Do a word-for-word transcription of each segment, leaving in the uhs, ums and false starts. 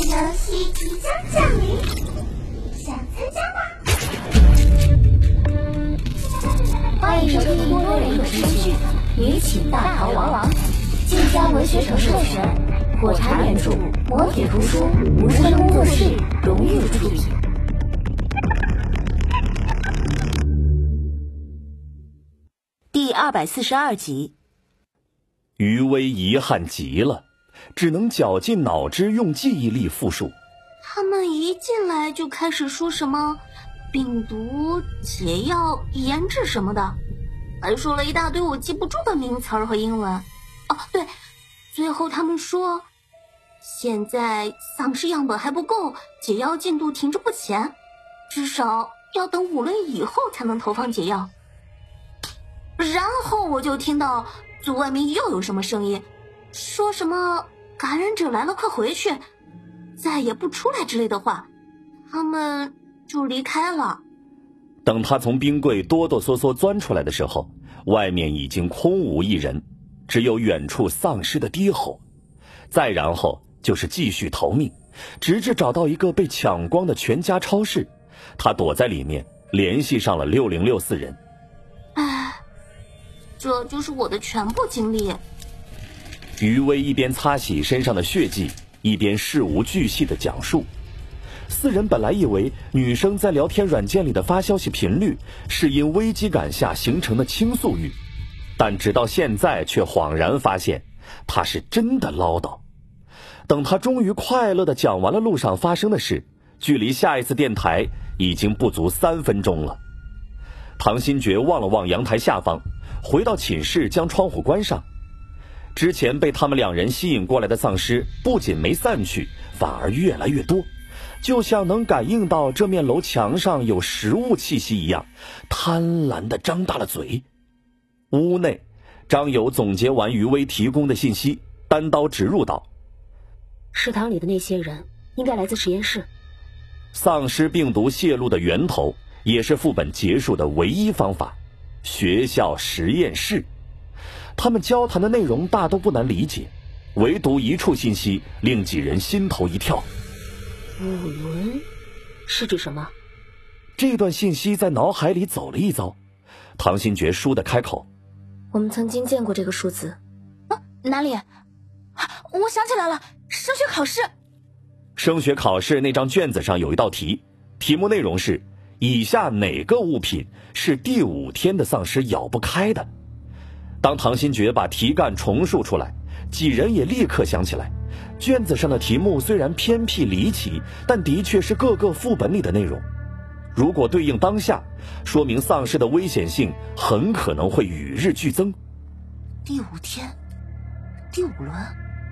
游戏即将降临，想参加吗？ 欢迎收听多人有声剧《女寝大逃亡》，晋江文学城授权，火柴原著，磨铁图书，无声工作室荣誉出品。第二百四十二集。 余威遗憾极了，只能绞尽脑汁用记忆力复述。 他们一进来就开始说什么病毒、解药、研制什么的，还说了一大堆我记不住的名词儿和英文。哦，对，最后他们说现在丧尸样本还不够，解药进度停滞不前，至少要等五轮以后才能投放解药。然后我就听到组外面又有什么声音，说什么感染者来了快回去，再也不出来之类的话，他们就离开了。 等他从冰柜哆哆嗦嗦钻出来的时候，外面已经空无一人，只有远处丧尸的低吼，再然后就是继续逃命，直至找到一个被抢光的全家超市，他躲在里面联系上了六零六四人。 唉，这就是我的全部经历。 余威一边擦洗身上的血迹，一边事无巨细地讲述。四人本来以为女生在聊天软件里的发消息频率是因危机感下形成的倾诉欲，但直到现在却恍然发现她是真的唠叨。等她终于快乐地讲完了路上发生的事，距离下一次电台已经不足三分钟了。唐新觉望了望阳台下方，回到寝室将窗户关上。之前被他们两人吸引过来的丧尸不仅没散去，反而越来越多，就像能感应到这面楼墙上有食物气息一样，贪婪地张大了嘴。屋内，张友总结完余威提供的信息，单刀直入道： 食堂里的那些人应该来自实验室。 丧尸病毒泄露的源头也是副本结束的唯一方法，学校实验室。他们交谈的内容大都不难理解，唯独一处信息令几人心头一跳。 五轮是指什么？ 这段信息在脑海里走了一遭，唐新觉倏地开口： 我们曾经见过这个数字。 啊，哪里？我想起来了，升学考试。 升学考试那张卷子上有一道题，题目内容是以下哪个物品是第五天的丧尸咬不开的。当唐新觉把题干重述出来，几人也立刻想起来，卷子上的题目虽然偏僻离奇，但的确是各个副本里的内容。如果对应当下，说明丧尸的危险性很可能会与日俱增。 第五天，第五轮，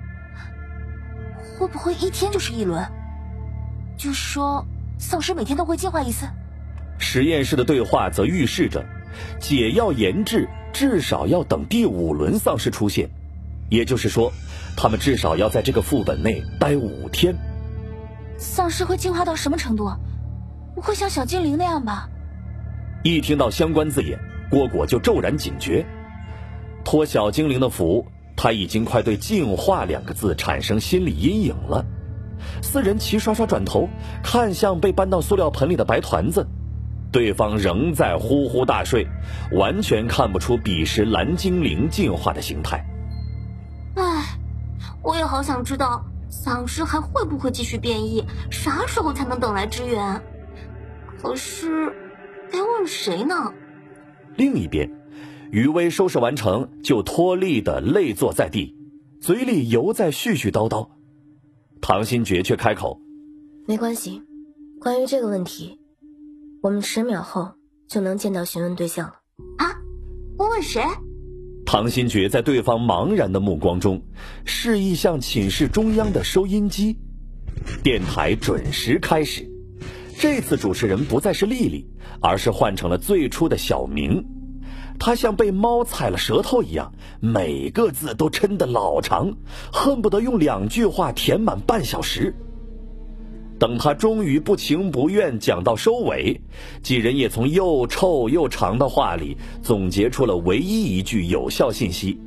会不会一天就是一轮？就是说丧尸每天都会进化一次？ 实验室的对话则预示着解药研制至少要等第五轮丧尸出现，也就是说他们至少要在这个副本内待五天。 丧尸会进化到什么程度？不会像小精灵那样吧？ 一听到相关字眼，蝈蝈就骤然警觉。托小精灵的福，他已经快对进化两个字产生心理阴影了。四人齐刷刷转头看向被搬到塑料盆里的白团子，对方仍在呼呼大睡，完全看不出彼时蓝精灵进化的形态。 唉，我也好想知道丧尸还会不会继续变异，啥时候才能等来支援？可是该问谁呢？ 另一边，余威收拾完成就脱力地累坐在地，嘴里犹在絮絮叨叨。唐新觉却开口： 没关系，关于这个问题，我们十秒后就能见到询问对象了。 啊？我问谁？ 唐新觉在对方茫然的目光中示意向寝室中央的收音机。电台准时开始，这次主持人不再是丽丽，而是换成了最初的小明。他像被猫踩了舌头一样，每个字都抻得老长，恨不得用两句话填满半小时。等他终于不情不愿讲到收尾，几人也从又臭又长的话里总结出了唯一一句有效信息，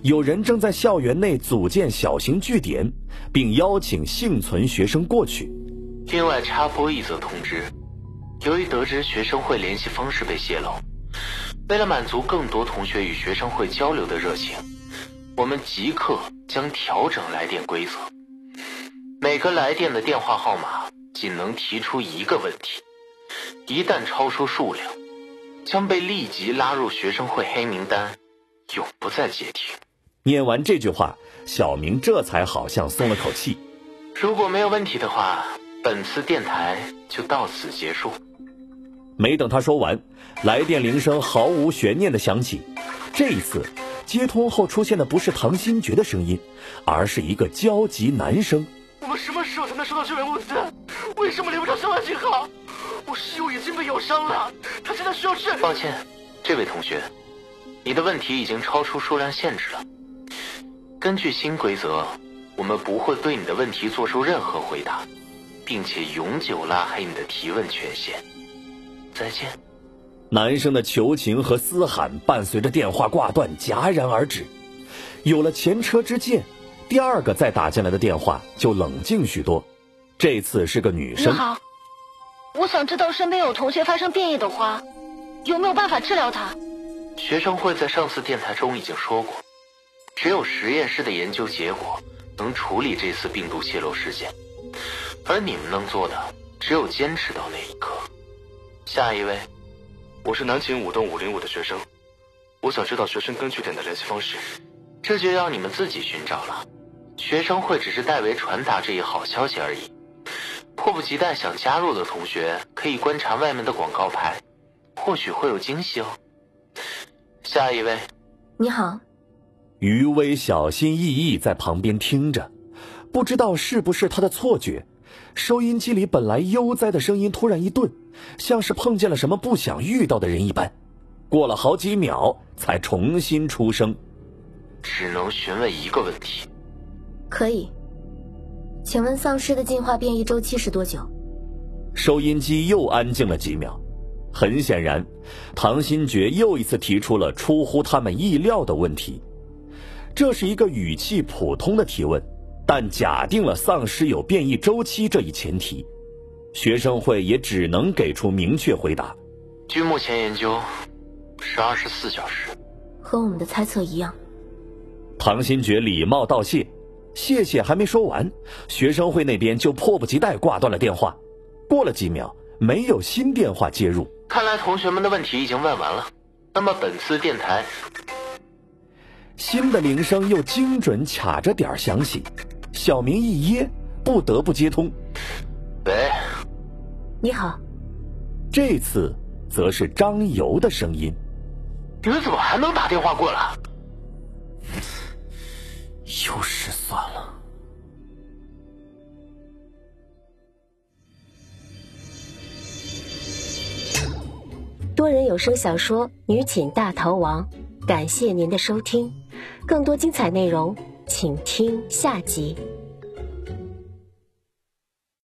有人正在校园内组建小型据点，并邀请幸存学生过去。 另外插播一则通知，由于得知学生会联系方式被泄露，为了满足更多同学与学生会交流的热情，我们即刻将调整来电规则。每个来电的电话号码仅能提出一个问题，一旦超出数量，将被立即拉入学生会黑名单，永不再接听。 念完这句话，小明这才好像松了口气。 如果没有问题的话，本次电台就到此结束。 没等他说完，来电铃声毫无悬念地响起。这一次接通后出现的不是唐新觉的声音，而是一个焦急男声。 我们什么时候才能收到救援物资？为什么连不上消防信号？我室友已经被咬伤了，他现在需要治。 抱歉，这位同学，你的问题已经超出数量限制了。根据新规则，我们不会对你的问题做出任何回答，并且永久拉黑你的提问权限。再见。 男生的求情和嘶喊伴随着电话挂断戛然而止。有了前车之鉴，第二个再打进来的电话就冷静许多。这次是个女生。 你好，我想知道身边有同学发生变异的话，有没有办法治疗它？ 学生会在上次电台中已经说过，只有实验室的研究结果能处理这次病毒泄露事件，而你们能做的只有坚持到那一刻。下一位。 我是南秦五栋五零五的学生，我想知道学生根据点的联系方式。 这就要你们自己寻找了，学生会只是代为传达这一好消息而已。迫不及待想加入的同学可以观察外面的广告牌，或许会有惊喜哦。下一位。 你好。 余威小心翼翼在旁边听着，不知道是不是他的错觉，收音机里本来悠哉的声音突然一顿，像是碰见了什么不想遇到的人一般。过了好几秒才重新出声。 只能询问一个问题。 可以。请问丧尸的进化变异周期是多久？ 收音机又安静了几秒。很显然，唐新觉又一次提出了出乎他们意料的问题。这是一个语气普通的提问，但假定了丧尸有变异周期这一前提，学生会也只能给出明确回答。 据目前研究，是二十四小时。 和我们的猜测一样。 唐新觉礼貌道谢，谢谢还没说完，学生会那边就迫不及待挂断了电话。过了几秒，没有新电话接入。 看来同学们的问题已经问完了，那么本次电台。 新的铃声又精准卡着点响起，小明一噎，不得不接通。 喂， 你好。 这次则是张游的声音。 你们怎么还能打电话过来？ 又失算了。 多人有声小说《女寝大逃亡》，感谢您的收听，更多精彩内容请听下集。